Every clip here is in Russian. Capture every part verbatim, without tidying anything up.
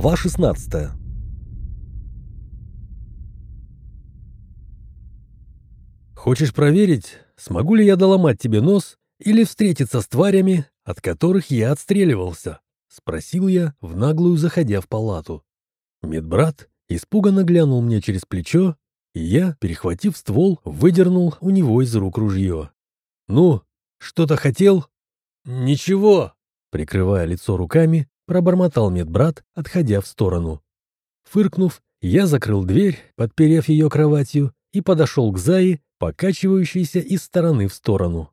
Глава шестнадцатая. «Хочешь проверить, смогу ли я доломать тебе нос или встретиться с тварями, от которых я отстреливался?» — спросил я, в наглую заходя в палату. Медбрат испуганно глянул мне через плечо, и я, перехватив ствол, выдернул у него из рук ружье. «Ну, что-то хотел?» «Ничего», — прикрывая лицо руками, пробормотал медбрат, отходя в сторону. Фыркнув, я закрыл дверь, подперев ее кроватью, и подошел к Зае, покачивающейся из стороны в сторону.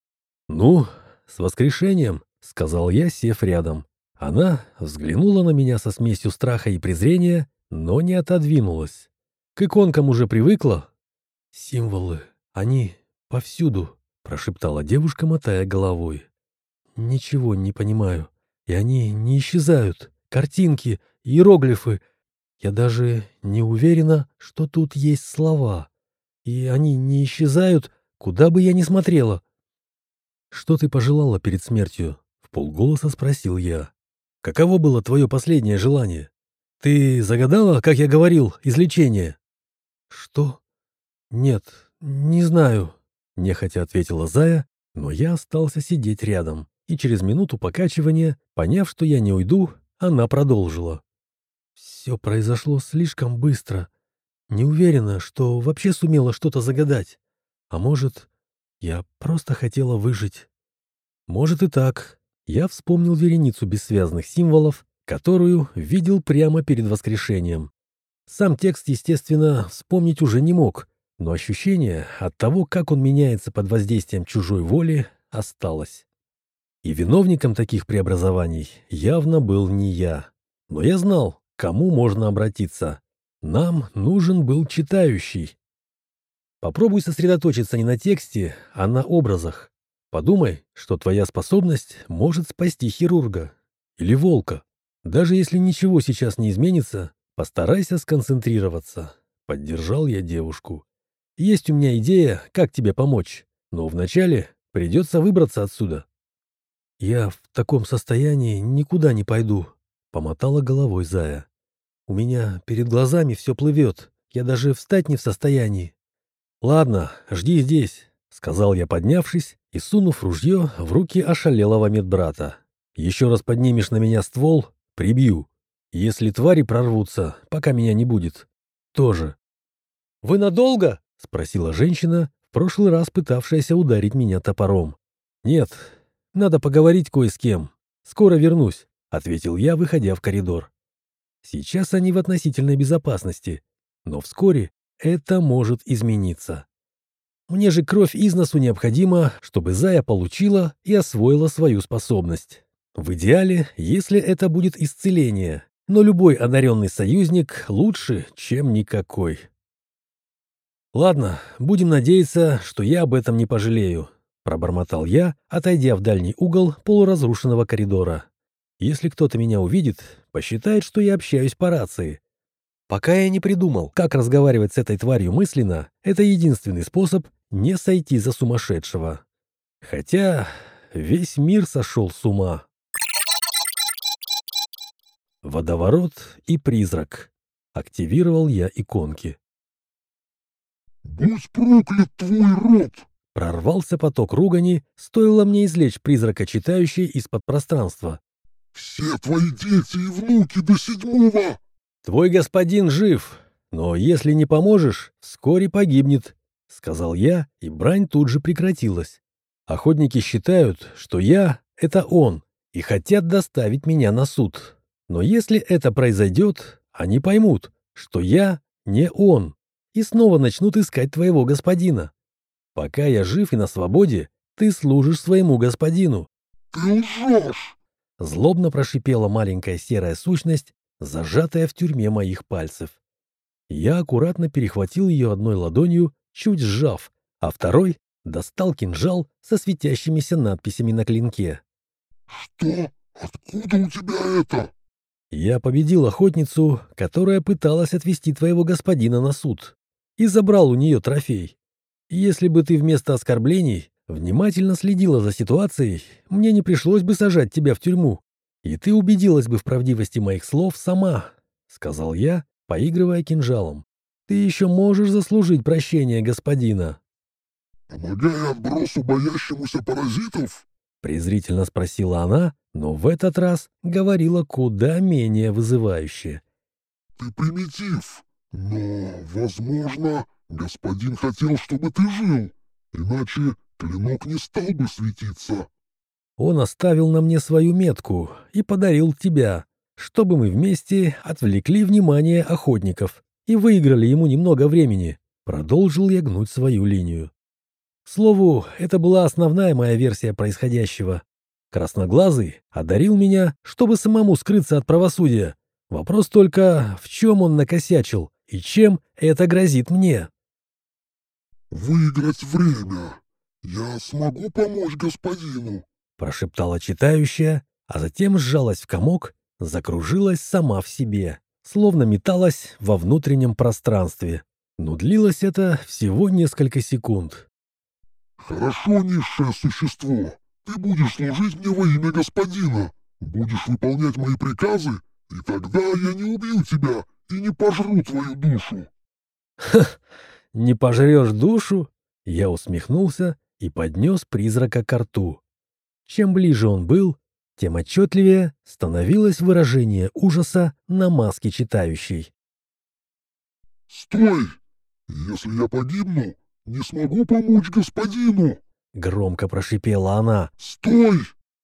«Ну, с воскрешением», — сказал я, сев рядом. Она взглянула на меня со смесью страха и презрения, но не отодвинулась. К иконкам уже привыкла. «Символы, они повсюду», — прошептала девушка, мотая головой. «Ничего не понимаю, и они не исчезают. Картинки, иероглифы. Я даже не уверена, что тут есть слова. И они не исчезают, куда бы я ни смотрела». «Что ты пожелала перед смертью?» — вполголоса спросил я. «Каково было твое последнее желание? Ты загадала, как я говорил, излечение?» «Что? Нет, не знаю», — нехотя ответила Зая, но я остался сидеть рядом, и через минуту покачивания, поняв, что я не уйду, она продолжила. «Все произошло слишком быстро. Не уверена, что вообще сумела что-то загадать. А может, я просто хотела выжить?» Может и так. Я вспомнил вереницу бессвязных символов, которую видел прямо перед воскрешением. Сам текст, естественно, вспомнить уже не мог, но ощущение от того, как он меняется под воздействием чужой воли, осталось. И виновником таких преобразований явно был не я. Но я знал, к кому можно обратиться. Нам нужен был читающий. Попробуй сосредоточиться не на тексте, а на образах. Подумай, что твоя способность может спасти хирурга или волка. Даже если ничего сейчас не изменится, постарайся сконцентрироваться. Поддержал я девушку. Есть у меня идея, как тебе помочь, но вначале придется выбраться отсюда. «Я в таком состоянии никуда не пойду», — помотала головой Зая. «У меня перед глазами все плывет, я даже встать не в состоянии». «Ладно, жди здесь», — сказал я, поднявшись и сунув ружье в руки ошалелого медбрата. «Еще раз поднимешь на меня ствол — прибью. Если твари прорвутся, пока меня не будет, тоже». «Вы надолго?» — спросила женщина, в прошлый раз пытавшаяся ударить меня топором. «Нет, надо поговорить кое с кем. Скоро вернусь», — ответил я, выходя в коридор. Сейчас они в относительной безопасности, но вскоре это может измениться. Мне же кровь из носу необходима, чтобы Зая получила и освоила свою способность. В идеале, если это будет исцеление, но любой одаренный союзник лучше, чем никакой. «Ладно, будем надеяться, что я об этом не пожалею», — пробормотал я, отойдя в дальний угол полуразрушенного коридора. «Если кто-то меня увидит, посчитает, что я общаюсь по рации. Пока я не придумал, как разговаривать с этой тварью мысленно, это единственный способ не сойти за сумасшедшего. Хотя весь мир сошел с ума». Водоворот и призрак. Активировал я иконки. «Будь проклят твой род!» Прорвался поток ругани, стоило мне извлечь призрака, читающий из-под пространства. «Все твои дети и внуки до седьмого!» «Твой господин жив, но если не поможешь, вскоре погибнет», — сказал я, и брань тут же прекратилась. Охотники считают, что я — это он, и хотят доставить меня на суд. Но если это произойдет, они поймут, что я не он, и снова начнут искать твоего господина. Пока я жив и на свободе, ты служишь своему господину». «Ты лжешь!» — злобно прошипела маленькая серая сущность, зажатая в тюрьме моих пальцев. Я аккуратно перехватил ее одной ладонью, чуть сжав, а второй достал кинжал со светящимися надписями на клинке. «Что? Откуда у тебя это?» «Я победил охотницу, которая пыталась отвезти твоего господина на суд, и забрал у нее трофей. Если бы ты вместо оскорблений внимательно следила за ситуацией, мне не пришлось бы сажать тебя в тюрьму. и ты убедилась бы в правдивости моих слов сама», — сказал я, поигрывая кинжалом. «Ты еще можешь заслужить прощение господина». «Помогая отбросу боящемуся паразитов?» — презрительно спросила она, но в этот раз говорила куда менее вызывающе. «Ты примитив, но, возможно, господин хотел, чтобы ты жил, иначе клинок не стал бы светиться». «Он оставил на мне свою метку и подарил тебя, чтобы мы вместе отвлекли внимание охотников и выиграли ему немного времени», — продолжил я гнуть свою линию. К слову, это была основная моя версия происходящего. Красноглазый одарил меня, чтобы самому скрыться от правосудия. Вопрос только, в чем он накосячил и чем это грозит мне. «Выиграть время. Я смогу помочь господину», — прошептала читающая, а затем сжалась в комок, закружилась сама в себе, словно металась во внутреннем пространстве. Но длилось это всего несколько секунд. «Хорошо, низшее существо. Ты будешь служить мне во имя господина. Будешь выполнять мои приказы, и тогда я не убью тебя и не пожру твою душу». «Ха! Не пожрешь душу?» Я усмехнулся и поднес призрака ко рту. Чем ближе он был, тем отчетливее становилось выражение ужаса на маске читающей. «Стой! Если я погибну, не смогу помочь господину!» — громко прошипела она. «Стой!»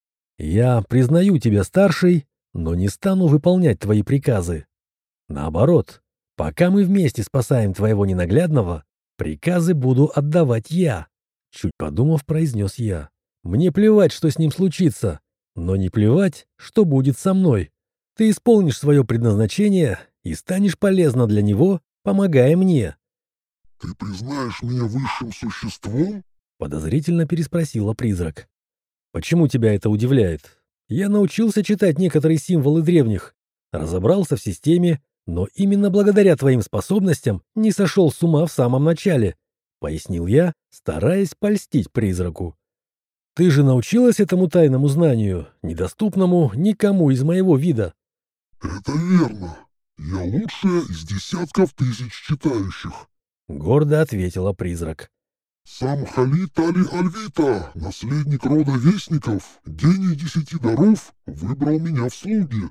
«Я признаю тебя старшей, но не стану выполнять твои приказы. Наоборот, пока мы вместе спасаем твоего ненаглядного, приказы буду отдавать я», — чуть подумав, произнес я. «Мне плевать, что с ним случится, но не плевать, что будет со мной. Ты исполнишь свое предназначение и станешь полезна для него, помогая мне». «Ты признаешь меня высшим существом?» — подозрительно переспросила призрак. «Почему тебя это удивляет? Я научился читать некоторые символы древних, разобрался в системе, но именно благодаря твоим способностям не сошел с ума в самом начале», — пояснил я, стараясь польстить призраку. «Ты же научилась этому тайному знанию, недоступному никому из моего вида». «Это верно. Я лучшая из десятков тысяч читающих», — гордо ответила призрак. «Сам Халит Али-Альвита, наследник рода Вестников, гений десяти даров, выбрал меня в слуги».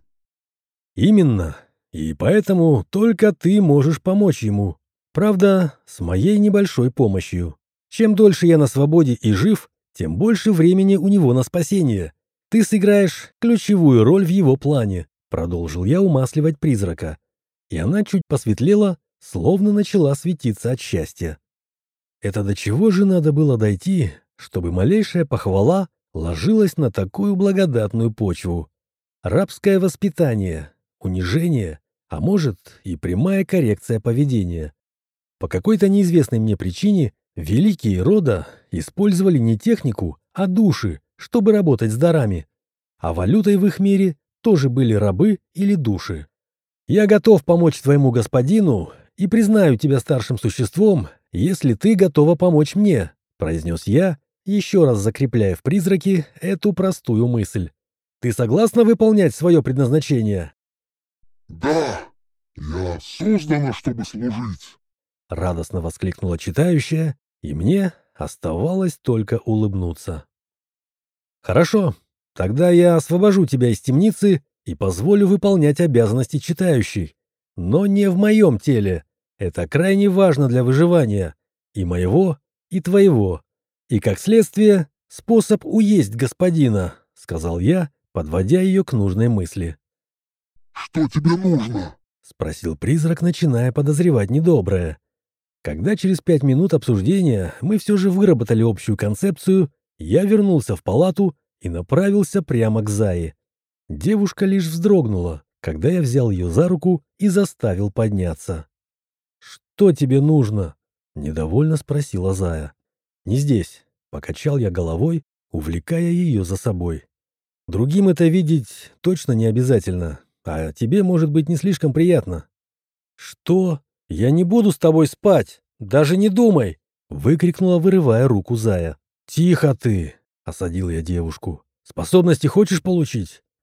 «Именно. И поэтому только ты можешь помочь ему. Правда, с моей небольшой помощью. Чем дольше я на свободе и жив, тем больше времени у него на спасение. Ты сыграешь ключевую роль в его плане», — продолжил я умасливать призрака. И она чуть посветлела, словно начала светиться от счастья. Это до чего же надо было дойти, чтобы малейшая похвала ложилась на такую благодатную почву? Рабское воспитание, унижение, а может и прямая коррекция поведения. По какой-то неизвестной мне причине великие рода использовали не технику, а души, чтобы работать с дарами. А валютой в их мире тоже были рабы или души. «Я готов помочь твоему господину и признаю тебя старшим существом, если ты готова помочь мне», — произнес я, еще раз закрепляя в призраке эту простую мысль. «Ты согласна выполнять свое предназначение?» «Да, я создана, чтобы служить», — радостно воскликнула читающая, и мне оставалось только улыбнуться. «Хорошо, тогда я освобожу тебя из темницы и позволю выполнять обязанности читающей. Но не в моем теле. Это крайне важно для выживания. И моего, и твоего. И, как следствие, способ уесть господина», — сказал я, подводя ее к нужной мысли. «Что тебе нужно?» — спросил призрак, начиная подозревать недоброе. Когда через пять минут обсуждения мы все же выработали общую концепцию, я вернулся в палату и направился прямо к Зае. Девушка лишь вздрогнула, когда я взял ее за руку и заставил подняться. «Что тебе нужно?» — недовольно спросила Зая. «Не здесь», — покачал я головой, увлекая ее за собой. «Другим это видеть точно не обязательно, а тебе может быть не слишком приятно». «Что? Я не буду с тобой спать, даже не думай!» — выкрикнула, вырывая руку Зая. «Тихо ты!» — осадил я девушку. «Способности хочешь получить?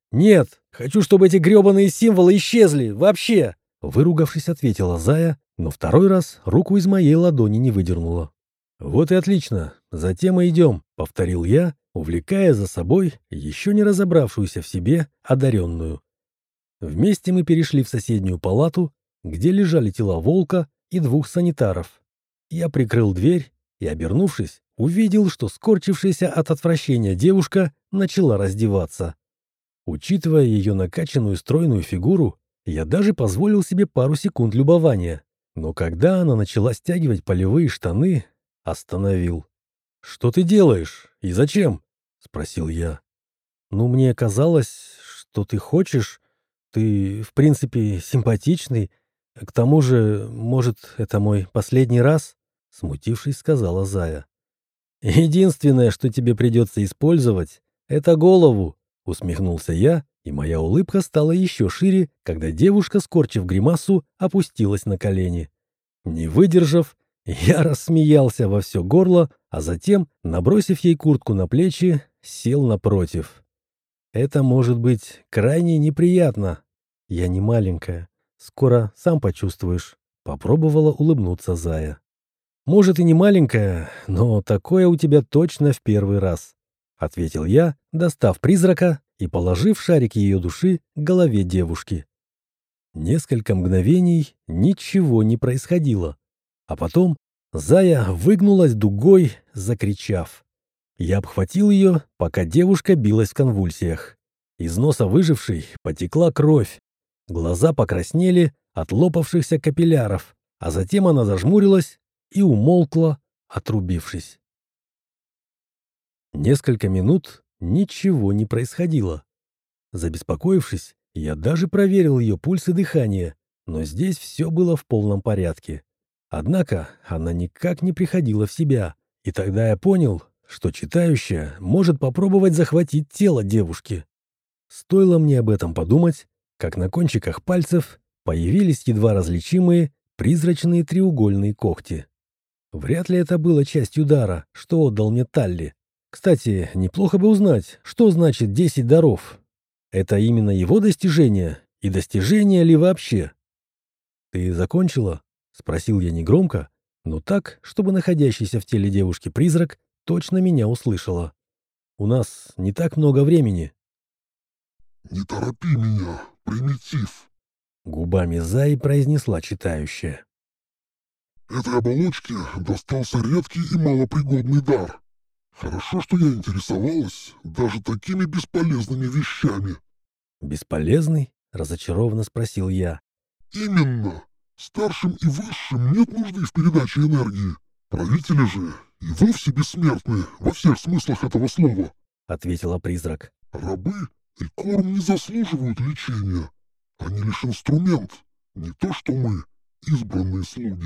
«Нет, хочу, чтобы эти гребаные символы исчезли, вообще!» Выругавшись, ответила Зая, но второй раз руку из моей ладони не выдернула. «Вот и отлично, затем и идем», — повторил я, увлекая за собой еще не разобравшуюся в себе одаренную. Вместе мы перешли в соседнюю палату, где лежали тела волка и двух санитаров. Я прикрыл дверь и, обернувшись, увидел, что скорчившаяся от отвращения девушка начала раздеваться. Учитывая ее накачанную стройную фигуру, я даже позволил себе пару секунд любования. Но когда она начала стягивать полевые штаны, остановил. «Что ты делаешь? И зачем?» — спросил я. «Ну, мне казалось, что ты хочешь. Ты, в принципе, симпатичный. К тому же, может, это мой последний раз?» — смутившись, сказала Зая. «Единственное, что тебе придется использовать, — это голову», — усмехнулся я, и моя улыбка стала еще шире, когда девушка, скорчив гримасу, опустилась на колени. Не выдержав, я рассмеялся во все горло, а затем, набросив ей куртку на плечи, сел напротив. «Это может быть крайне неприятно. Я не маленькая. Скоро сам почувствуешь», — попробовала улыбнуться Зая. «Может, и не маленькая, но такое у тебя точно в первый раз», — ответил я, достав призрака и положив шарик ее души к голове девушки. Несколько мгновений ничего не происходило, а потом Зая выгнулась дугой, закричав. Я обхватил ее, пока девушка билась в конвульсиях. Из носа выжившей потекла кровь, глаза покраснели от лопавшихся капилляров, а затем она зажмурилась и умолкла, отрубившись. Несколько минут ничего не происходило. Забеспокоившись, я даже проверил ее пульс и дыхание, но здесь все было в полном порядке. Однако она никак не приходила в себя, и тогда я понял, что читающая может попробовать захватить тело девушки. Стоило мне об этом подумать, как на кончиках пальцев появились едва различимые призрачные треугольные когти. Вряд ли это было частью дара, что отдал мне Талли. Кстати, неплохо бы узнать, что значит десять даров. Это именно его достижение и достижение ли вообще? «Ты закончила?» — спросил я негромко, но так, чтобы находящийся в теле девушки призрак точно меня услышала. «У нас не так много времени». «Не торопи меня, примитив!» — губами Заи произнесла читающая. «Этой оболочке достался редкий и малопригодный дар. Хорошо, что я интересовалась даже такими бесполезными вещами». «Бесполезный?» — разочарованно спросил я. «Именно. Старшим и высшим нет нужды в передаче энергии. Правители же и вовсе бессмертны во всех смыслах этого слова», — ответила призрак. «Рабы и корм не заслуживают лечения. Они лишь инструмент, не то что мы, избранные слуги».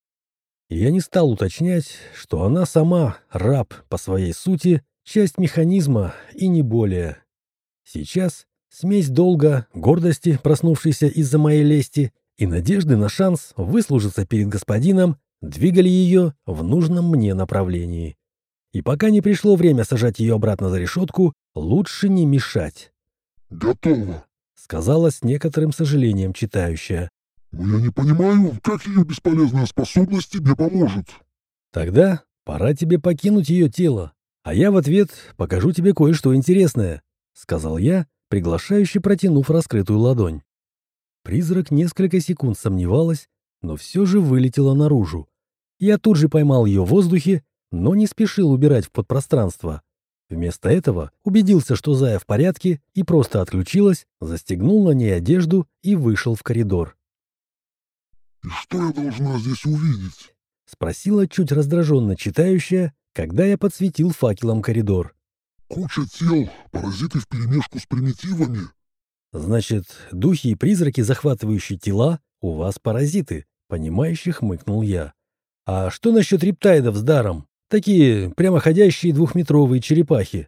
Я не стал уточнять, что она сама, раб по своей сути, часть механизма и не более. Сейчас смесь долга, гордости, проснувшейся из-за моей лести, и надежды на шанс выслужиться перед господином двигали ее в нужном мне направлении. И пока не пришло время сажать ее обратно за решетку, лучше не мешать. «Готово», — сказала с некоторым сожалением читающая. «Но я не понимаю, как ее бесполезная способность тебе поможет». «Тогда пора тебе покинуть ее тело, а я в ответ покажу тебе кое-что интересное», — сказал я, приглашающе протянув раскрытую ладонь. Призрак несколько секунд сомневалась, но все же вылетела наружу. Я тут же поймал ее в воздухе, но не спешил убирать в подпространство. Вместо этого убедился, что Зая в порядке, и просто отключилась, застегнул на ней одежду и вышел в коридор. «И что я должна здесь увидеть?» — спросила чуть раздраженно читающая, когда я подсветил факелом коридор. «Куча тел, паразиты вперемешку с примитивами». «Значит, духи и призраки, захватывающие тела, у вас паразиты», — понимающе хмыкнул я. «А что насчет рептайдов с даром? Такие прямоходящие двухметровые черепахи».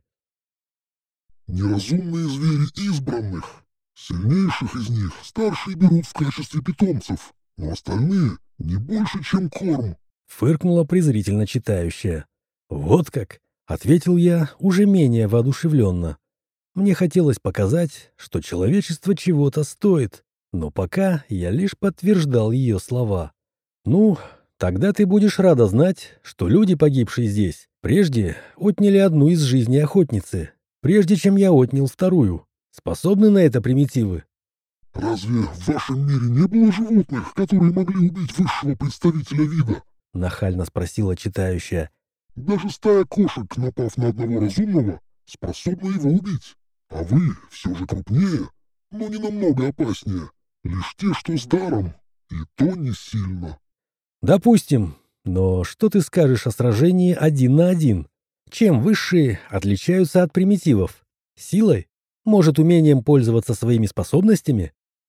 «Неразумные звери избранных. Сильнейших из них старшие берут в качестве питомцев, но остальные не больше, чем корм», — фыркнула презрительно читающая. «Вот как!» — ответил я уже менее воодушевленно. Мне хотелось показать, что человечество чего-то стоит, но пока я лишь подтверждал ее слова. «Ну, тогда ты будешь рада знать, что люди, погибшие здесь, прежде отняли одну из жизней охотницы, прежде чем я отнял вторую. Способны на это примитивы?» Разве в вашем мире не было животных, которые могли убить высшего представителя вида? Нахально спросила читающая. Даже стая кошек, напав на одного разумного, способна его убить. А вы все же крупнее, но не намного опаснее. Лишь те, что с даром, и то не сильно. Допустим, но что ты скажешь о сражении один на один? Чем высшие отличаются от примитивов? Силой? Может, умением пользоваться своими способностями?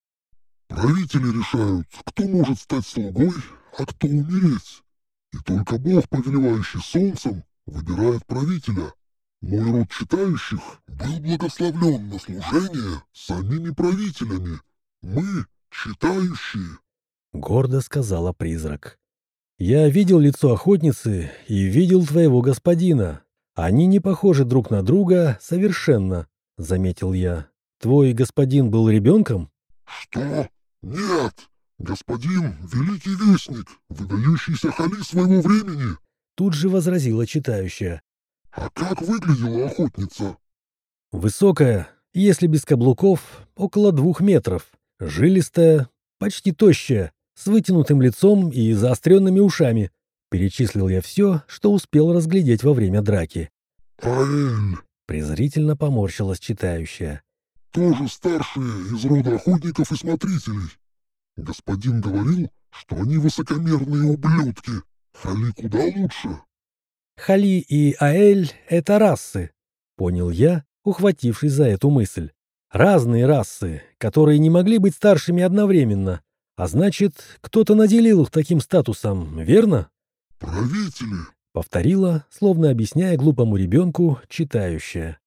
Правители решают, кто может стать слугой, а кто умереть. И только Бог, повелевающий солнцем, выбирает правителя. Мой род читающих был благословлен на служение самими правителями. Мы — читающие. Гордо сказала призрак. Я видел лицо охотницы и видел твоего господина. Они не похожи друг на друга совершенно, заметил я. Твой господин был ребенком? Что? Нет! Господин — великий вестник, выдающийся Хали своего времени. Тут же возразила читающая. А как выглядела охотница? Высокая, если без каблуков, около двух метров. Жилистая, почти тощая, с вытянутым лицом и заостренными ушами. Перечислил я все, что успел разглядеть во время драки. Аэль. Презрительно поморщилась читающая. Тоже старшие из рода охотников и смотрителей. Господин говорил, что они высокомерные ублюдки. Хали куда лучше. Хали и Аэль — это расы, понял я, ухватившись за эту мысль. Разные расы, которые не могли быть старшими одновременно. А значит, кто-то наделил их таким статусом, верно? Правители, Повторила, словно объясняя глупому ребенку, читающая.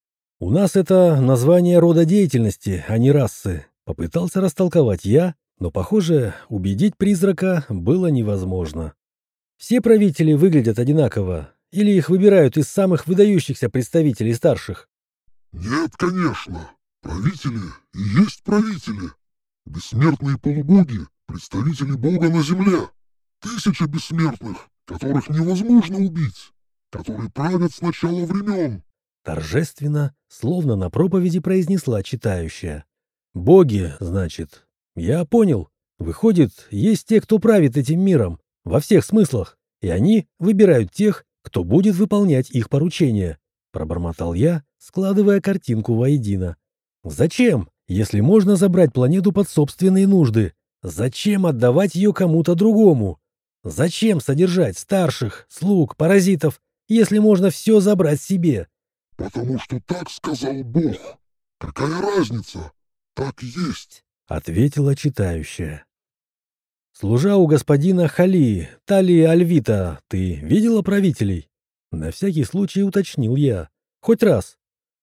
У нас это название рода деятельности, а не расы. Попытался растолковать я, но, похоже, убедить призрака было невозможно. Все правители выглядят одинаково, или их выбирают из самых выдающихся представителей старших? Нет, конечно. Правители и есть правители. Бессмертные полубоги, представители Бога на земле. Тысячи бессмертных, которых невозможно убить, которые правят с начала времен. Торжественно, словно на проповеди произнесла читающая. Боги, значит. Я понял. Выходит, есть те, кто правит этим миром, во всех смыслах, и они выбирают тех, кто будет выполнять их поручения. Пробормотал я, складывая картинку воедино. Зачем, если можно забрать планету под собственные нужды? Зачем отдавать ее кому-то другому? Зачем содержать старших, слуг, паразитов, если можно все забрать себе? Потому что так сказал Бог. Какая разница? Так есть. Ответила читающая. Служа у господина Хали, Талии Альвита, ты видела правителей? На всякий случай уточнил я. Хоть раз.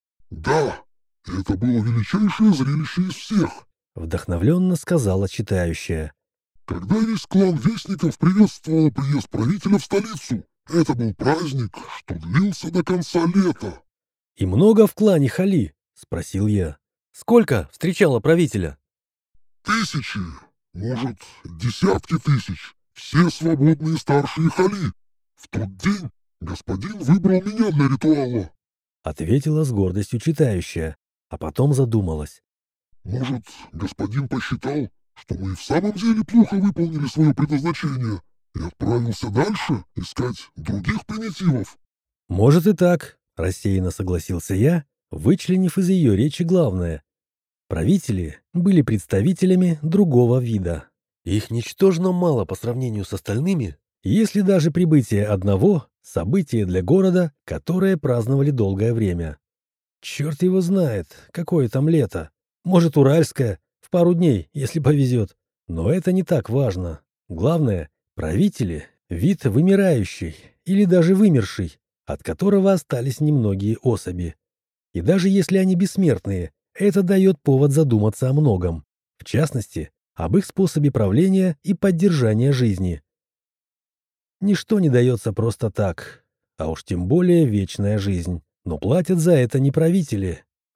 Да, это было величайшее зрелище из всех. Вдохновленно сказала читающая. Когда весь клан Вестников приветствовал приезд правителя в столицу, это был праздник, что длился до конца лета. «И много в клане Хали?» — спросил я. «Сколько встречала правителя?» Тысячи, может, десятки тысяч, все свободные старшие Хали. В тот день господин выбрал меня для ритуала. Ответила с гордостью читающая, а потом задумалась. Может, господин посчитал, что мы и в самом деле плохо выполнили свое предназначение и отправился дальше искать других примитивов? «Может и так», — рассеянно согласился я, вычленив из ее речи главное. Правители были представителями другого вида. Их ничтожно мало по сравнению с остальными, если даже прибытие одного — событие для города, которое праздновали долгое время. Черт его знает, какое там лето. Может, уральское, в пару дней, если повезет. Но это не так важно. Главное, правители — вид вымирающий или даже вымерший, от которого остались немногие особи. И даже если они бессмертные, это дает повод задуматься о многом. В частности, об их способе правления и поддержания жизни. Ничто не дается просто так, а уж тем более вечная жизнь. Но платят за это не правители,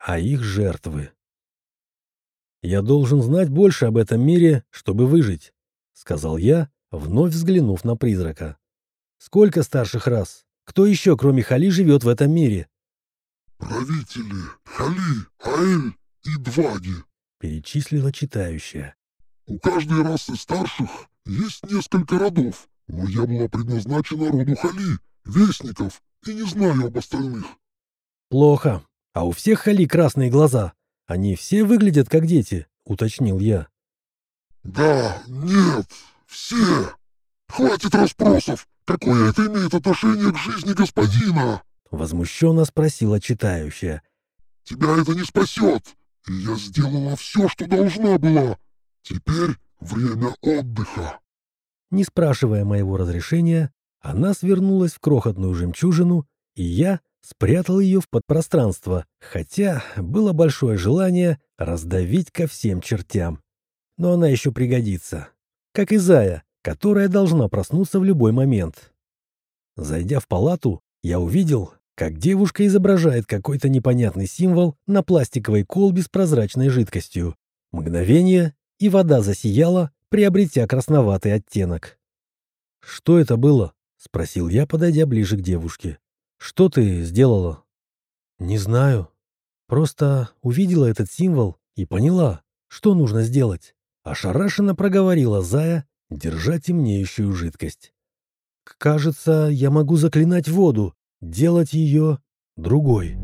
а их жертвы. «Я должен знать больше об этом мире, чтобы выжить», — сказал я, вновь взглянув на призрака. «Сколько старших рас? Кто еще, кроме Хали, живет в этом мире?» «Правители Хали, Аэль и Дваги», — перечислила читающая. «У каждой расы старших есть несколько родов, но я была предназначена роду Хали, вестников, и не знаю об остальных». «Плохо. А у всех Хали красные глаза. Они все выглядят как дети», — уточнил я. «Да, нет, все. Хватит расспросов. Какое это имеет отношение к жизни господина?» — возмущенно спросила читающая. «Тебя это не спасет. И я сделала все, что должна была. Теперь время отдыха». Не спрашивая моего разрешения, она свернулась в крохотную жемчужину, и я спрятал ее в подпространство, хотя было большое желание раздавить ко всем чертям. Но она еще пригодится, как и Зая, которая должна проснуться в любой момент. Зайдя в палату, я увидел, как девушка изображает какой-то непонятный символ на пластиковой колбе с прозрачной жидкостью. Мгновение, и вода засияла, приобретя красноватый оттенок. «Что это было?» — спросил я, подойдя ближе к девушке. «Что ты сделала?» «Не знаю. Просто увидела этот символ и поняла, что нужно сделать». Ошарашенно проговорила Зая, держа темнеющую жидкость. «Кажется, я могу заклинать воду, делать ее другой».